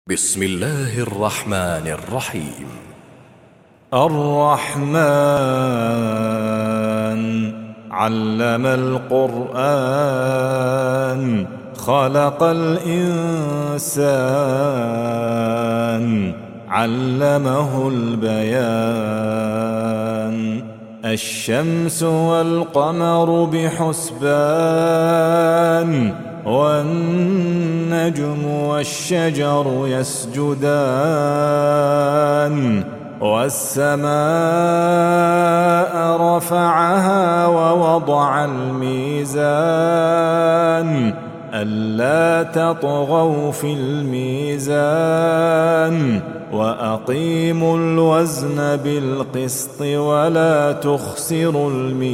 بسم الله الرحمن الرحيم. الرحمن علم القرآن خلق الإنسان علمه البيان الشمس والقمر بحسبان والنجم والشجر يسجدان والسماء رفعها ووضع الميزان ألا تطغوا في الميزان وأقيموا الوزن بالقسط ولا تخسروا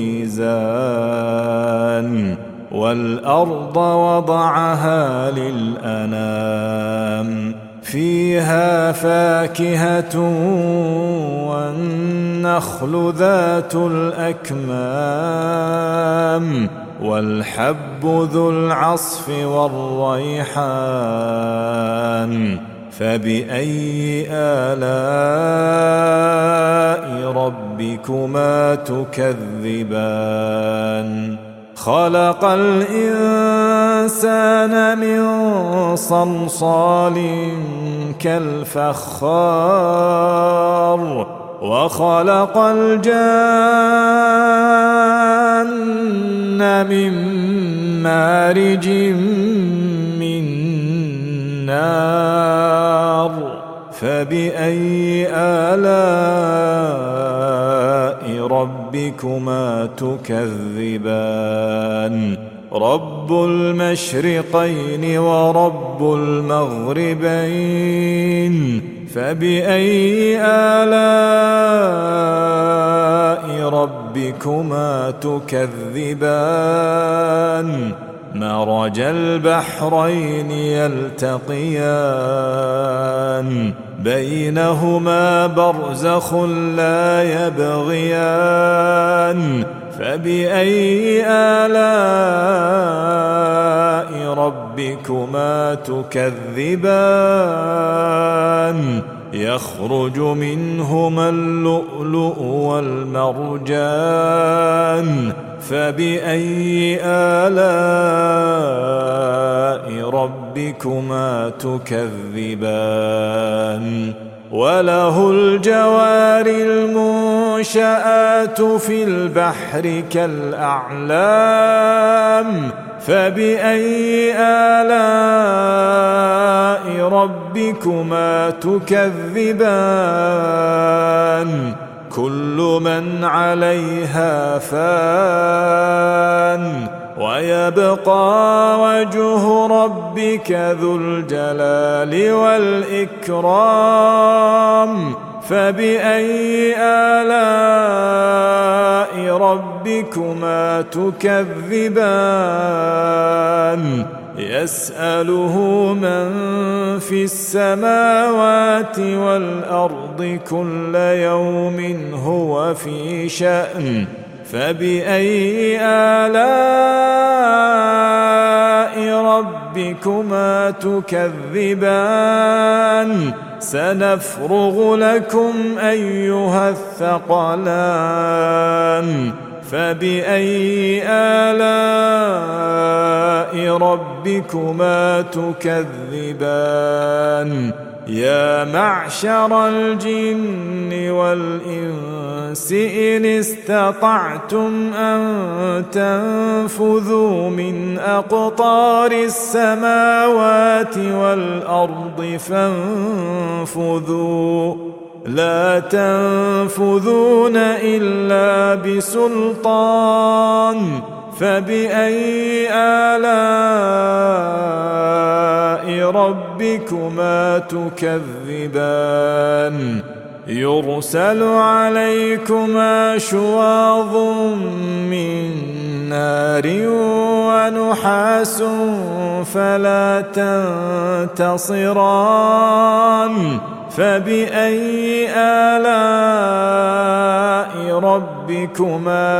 الميزان والأرض وضعها للأنام فيها فاكهة والنخل ذات الأكمام والحب ذو العصف والريحان فبأي آلاء ربكما تكذبان خلق الإنسان من صلصال كالفخار وخلق الجان من مارج من نار فبأي آلاء ربكما تكذبان رب المشرقين ورب المغربين فبأي آلاء ربكما تكذبان مرج البحرين يلتقيان بينهما برزخ لا يبغيان فبأي آلاء ربكما تكذبان يخرج منهما اللؤلؤ والمرجان فبأي آلاء ربكما تكذبان وله الجوار المنشآت في البحر كالأعلام فبأي آلاء ربكما تكذبان كل من عليها فان ويبقى وجه ربك ذو الجلال والإكرام فبأي آلاء ربكما تكذبان يسأله من في السماوات والأرض كل يوم هو في شأن فبأي آلاء ربكما تكذبان سنفرغ لكم أيها الثقلان فبأي آلاء ربكما تكذبان يا معشر الجن والإنس إن استطعتم أن تنفذوا من أقطار السماوات والأرض فانفذوا لا تنفذون إلا بسلطان فبأي آلاء ربكما تكذبان يرسل عليكما شواظ من نار ونحاس فلا تنتصران فبأي آلاء ربكما ربكما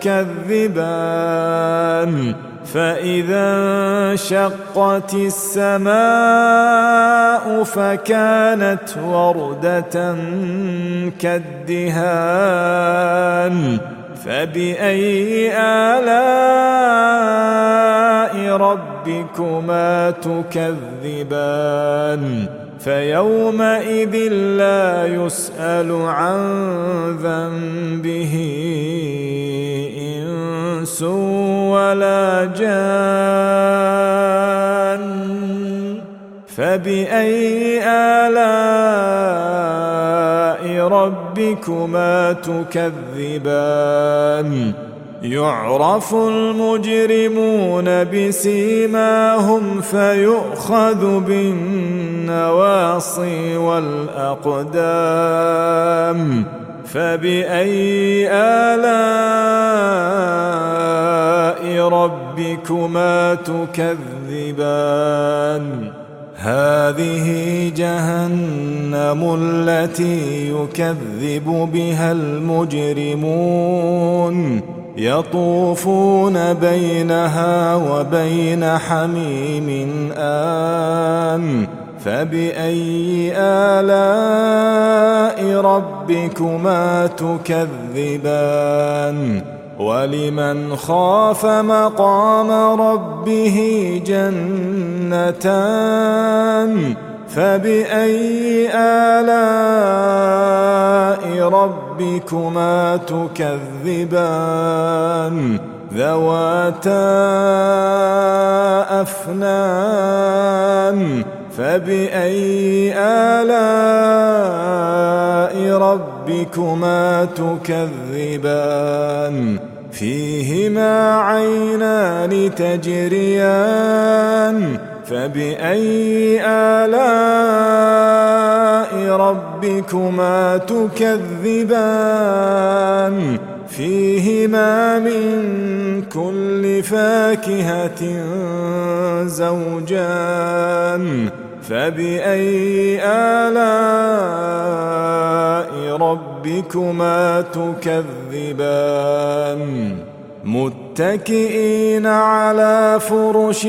تكذبان فإذا انشقت السماء فكانت وردة كالدهان فبأي آلاء ربكما تكذبان فيومئذ لا يسأل عن ذنبه إنس ولا جان فبأي آلاء ربكما تكذبان يعرف المجرمون بسيماهم فيؤخذ بالنواصي والأقدام فبأي آلاء ربكما تكذبان هذه جهنم التي يكذب بها المجرمون يطوفون بينها وبين حميم آن فبأي آلاء ربكما تكذبان ولمن خاف مقام ربه جنتان فبأي آلاء ربكما تكذبان ذواتا أفنان فبأي آلاء ربكما تكذبان فيهما عينان تجريان فبأي آلاء ربكما تكذبان فيهما من كل فاكهة زوجان فبأي آلاء ربكما تكذبان متكئين على فرش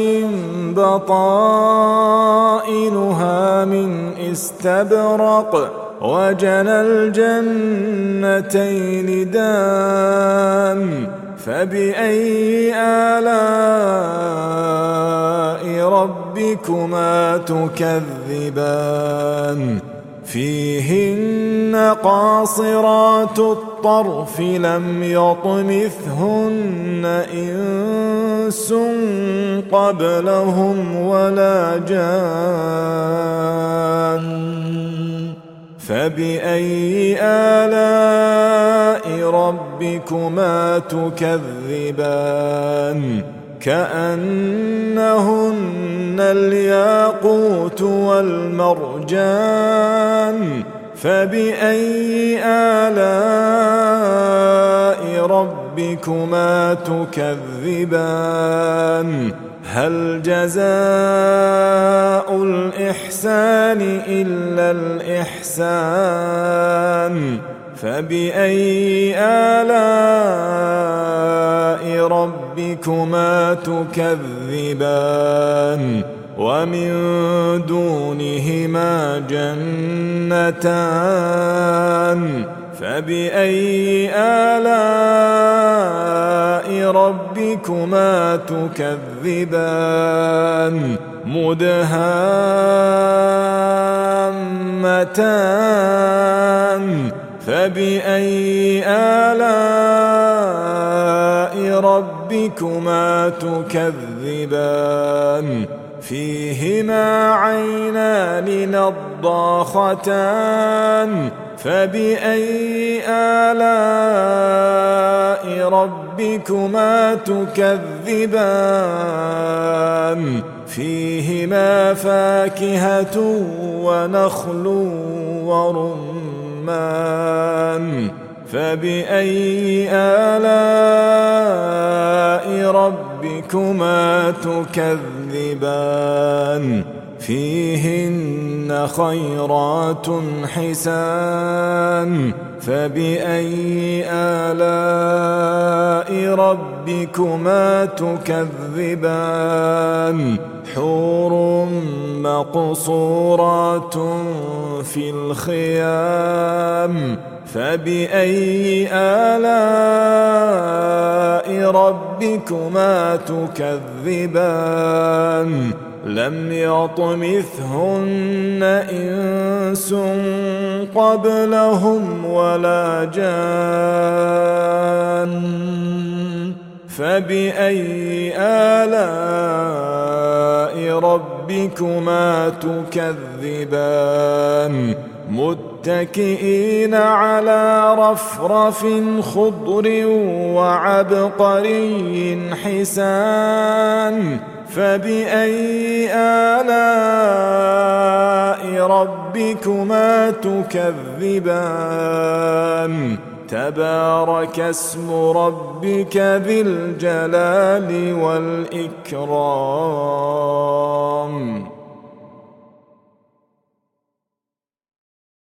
بطائنها من استبرق وجنى الجنتين دان فبأي آلاء ربكما تكذبان فيهن قاصرات الطرف لم يطمثهن إنس قبلهم ولا جان فبأي آلاء ربكما تكذبان كأنهن الياقوت والمرجان فبأي آلاء ربكما تكذبان هل جزاء الإحسان إلا الإحسان فبأي آلاء ربكما تكذبان ومن دونهما جنتان فبأي آلاء ربكما تكذبان مدهامتان فبأي آلاء ربكما تكذبان فيهما عينان نضاختان فبأي آلاء ربكما تكذبان فيهما فاكهة ونخل ورمان فبأي آلاء ربكما تكذبان فيهن خيرات حسان فبأي آلاء ربكما تكذبان حور مقصورات في الخيام فبأي آلاء ربكما تكذبان لم يطمثهن إنس قبلهم ولا جان فبأي آلاء ربكما تكذبان متكئين على رفرف خضر وعبقري حسان فبأي آلاء ربكما تكذبان تبارك اسم ربك ذي الجلال والإكرام